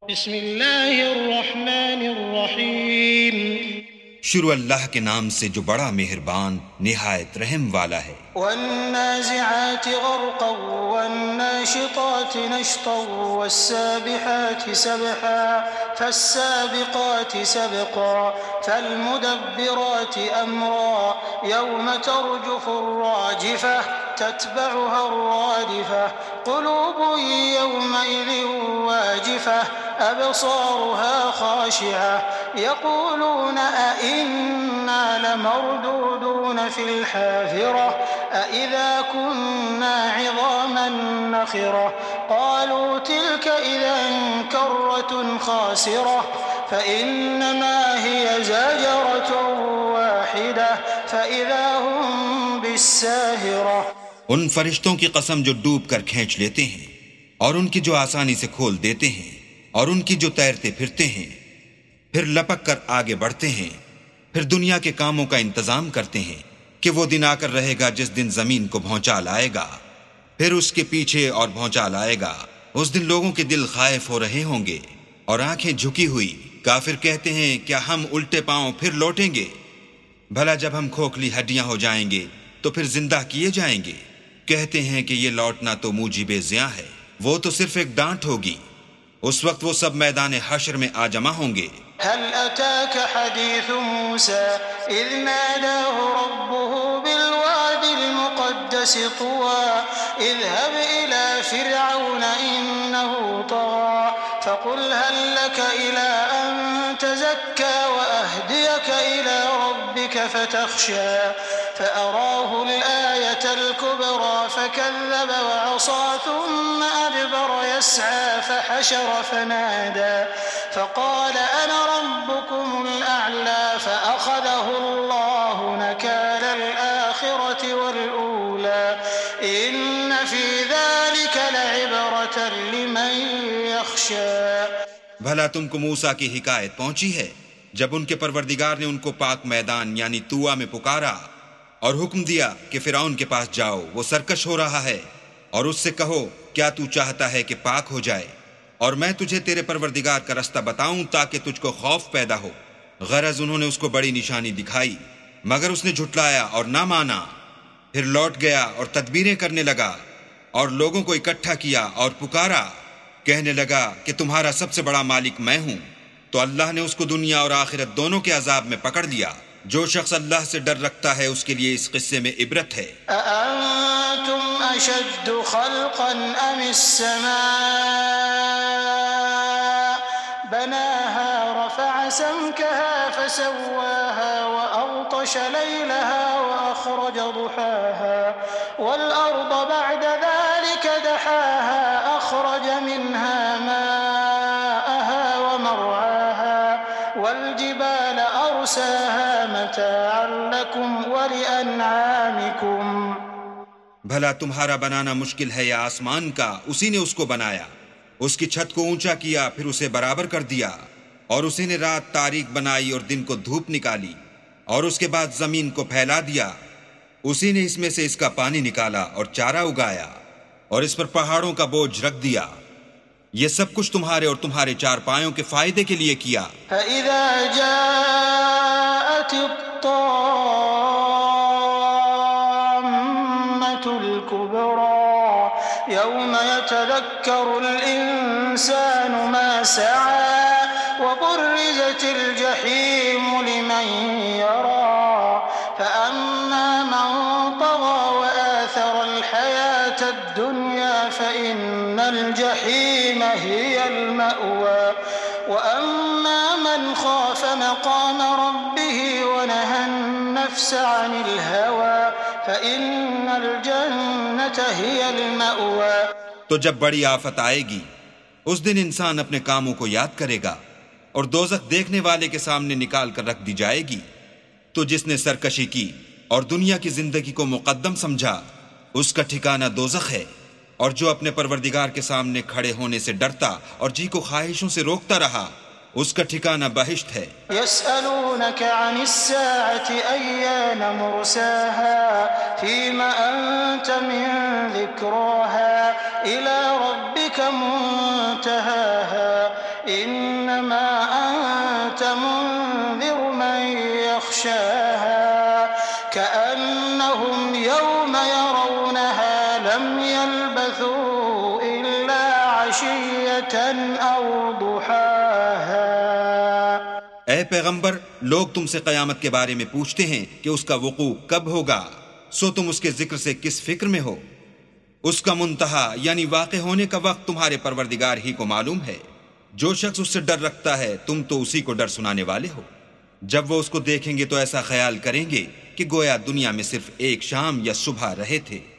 بسم اللہ الرحمن الرحیم شروع اللہ کے نام سے جو بڑا مہربان نہایت رحم والا ہے۔ والنازعات غرقا والناشطات نشطا والسابحات سبحا فالسابقات سبقا فالمدبرات أمرا يوم ترجف الراجفة تتبعها الرادفة قلوب يومئذ واجفة أبصارها خاشعة يقولون أئنا لمردودون في الحافرة أئذا كنا عظاما نخرة قالوا تلك إذا كرة خاسرة فإنما هي زجرة واحدة فإذا هم بالساهرة۔ ان فرشتوں کی قسم جو ڈوب کر کھینچ لیتے ہیں اور ان کی جو آسانی سے کھول دیتے ہیں اور ان کی جو تیرتے پھرتے ہیں، پھر لپک کر آگے بڑھتے ہیں، پھر دنیا کے کاموں کا انتظام کرتے ہیں کہ وہ دن آ کر رہے گا جس دن زمین کو بھونچا لائے گا، پھر اس کے پیچھے اور بھونچا لائے گا۔ اس دن لوگوں کے دل خائف ہو رہے ہوں گے اور آنکھیں جھکی ہوئی۔ کافر کہتے ہیں کیا ہم الٹے پاؤں پھر لوٹیں گے؟ بھلا جب ہم کھوکھلی ہڈیاں ہو جائیں گے تو پھر زندہ کیے جائیں گے؟ کہتے ہیں کہ یہ لوٹنا تو موجب زیاں ہے، وہ تو صرف ایک ڈانٹ ہوگی۔ اس وقت وہ سب میدان حشر میں آ جمع ہوں گے۔ هل أتاك حديث موسى إذ ناداه ربه بالواد المقدس طوى اذهب إلى فرعون إنه طغى فقل هل لك إلى أن تزكى وأهديك إلى ربك فتخشى فأراه الآية الكبرى فكذب وعصى ثم أدبر يسعى فحشر فنادى فقال أنا ربكم الأعلى فأخذه الله نكال الآخرة والأولى إن في ذلك لعبرة لمن يخشى۔ بھلا تم کو موسیٰ کی حکایت پہنچی ہے جب ان کے پروردگار نے ان کو پاک میدان یعنی طویٰ میں پکارا اور حکم دیا کہ فرعون کے پاس جاؤ، وہ سرکش ہو رہا ہے، اور اس سے کہو کیا تو چاہتا ہے کہ پاک ہو جائے اور میں تجھے تیرے پروردگار کا رستہ بتاؤں تاکہ تجھ کو خوف پیدا ہو۔ غرض انہوں نے اس کو بڑی نشانی دکھائی مگر اس نے جھٹلایا اور نہ مانا، پھر لوٹ گیا اور تدبیریں کرنے لگا اور لوگوں کو اکٹھا کیا اور پکارا، کہنے لگا کہ تمہارا سب سے بڑا مالک میں ہوں۔ تو اللہ نے اس کو دنیا اور آخرت دونوں کے عذاب میں پکڑ لیا۔ جو شخص اللہ سے ڈر رکھتا ہے اس کے لیے اس قصے میں عبرت ہے۔ أأنتم أشد خلقا أم السماء بناها رفع سمكها فسواها وأغطش ليلها وأخرج ضحاها والأرض بعد ذلك دحاها أخرج منها ماءها ومرعاها والجبال أرساها متاعا لكم ولأنعامكم۔ بھلا تمہارا بنانا مشکل ہے یا آسمان کا؟ اسی نے اس کو بنایا، اس کی چھت کو اونچا کیا، پھر اسے برابر کر دیا، اور اسی نے رات تاریک بنائی اور دن کو دھوپ نکالی، اور اس کے بعد زمین کو پھیلا دیا۔ اسی نے اس میں سے اس کا پانی نکالا اور چارہ اگایا، اور اس پر پہاڑوں کا بوجھ رکھ دیا۔ یہ سب کچھ تمہارے اور تمہارے چار پایوں کے فائدے کے لیے کیا۔ فَإِذَا جَاءَتِ الكبرى يوم يتذكر الإنسان ما سعى وبرزت الجحيم لمن يرى فأما من طغى وآثر الحياة الدنيا فإن الجحيم هي المأوى وأما من خاف مقام ربه ونهى النفس عن الهوى فإن الجنة هي المأوى۔ تو جب بڑی آفت آئے گی اس دن انسان اپنے کاموں کو یاد کرے گا اور دوزخ دیکھنے والے کے سامنے نکال کر رکھ دی جائے گی۔ تو جس نے سرکشی کی اور دنیا کی زندگی کو مقدم سمجھا اس کا ٹھکانہ دوزخ ہے، اور جو اپنے پروردگار کے سامنے کھڑے ہونے سے ڈرتا اور جی کو خواہشوں سے روکتا رہا اس کا ٹھکانہ بہشت ہے۔ يسألونك عن الساعة أيان مرساها فيما أنت من ذكراها إلى ربك منتهاها إنما أنت منذر من يخشاها كأنهم يوم يرونها لم يلبثوا إلا عشية أو ضحاها۔ اے پیغمبر، لوگ تم سے قیامت کے بارے میں پوچھتے ہیں کہ اس کا وقوع کب ہوگا، سو تم اس کے ذکر سے کس فکر میں ہو؟ اس کا منتہا یعنی واقع ہونے کا وقت تمہارے پروردگار ہی کو معلوم ہے۔ جو شخص اس سے ڈر رکھتا ہے تم تو اسی کو ڈر سنانے والے ہو۔ جب وہ اس کو دیکھیں گے تو ایسا خیال کریں گے کہ گویا دنیا میں صرف ایک شام یا صبح رہے تھے۔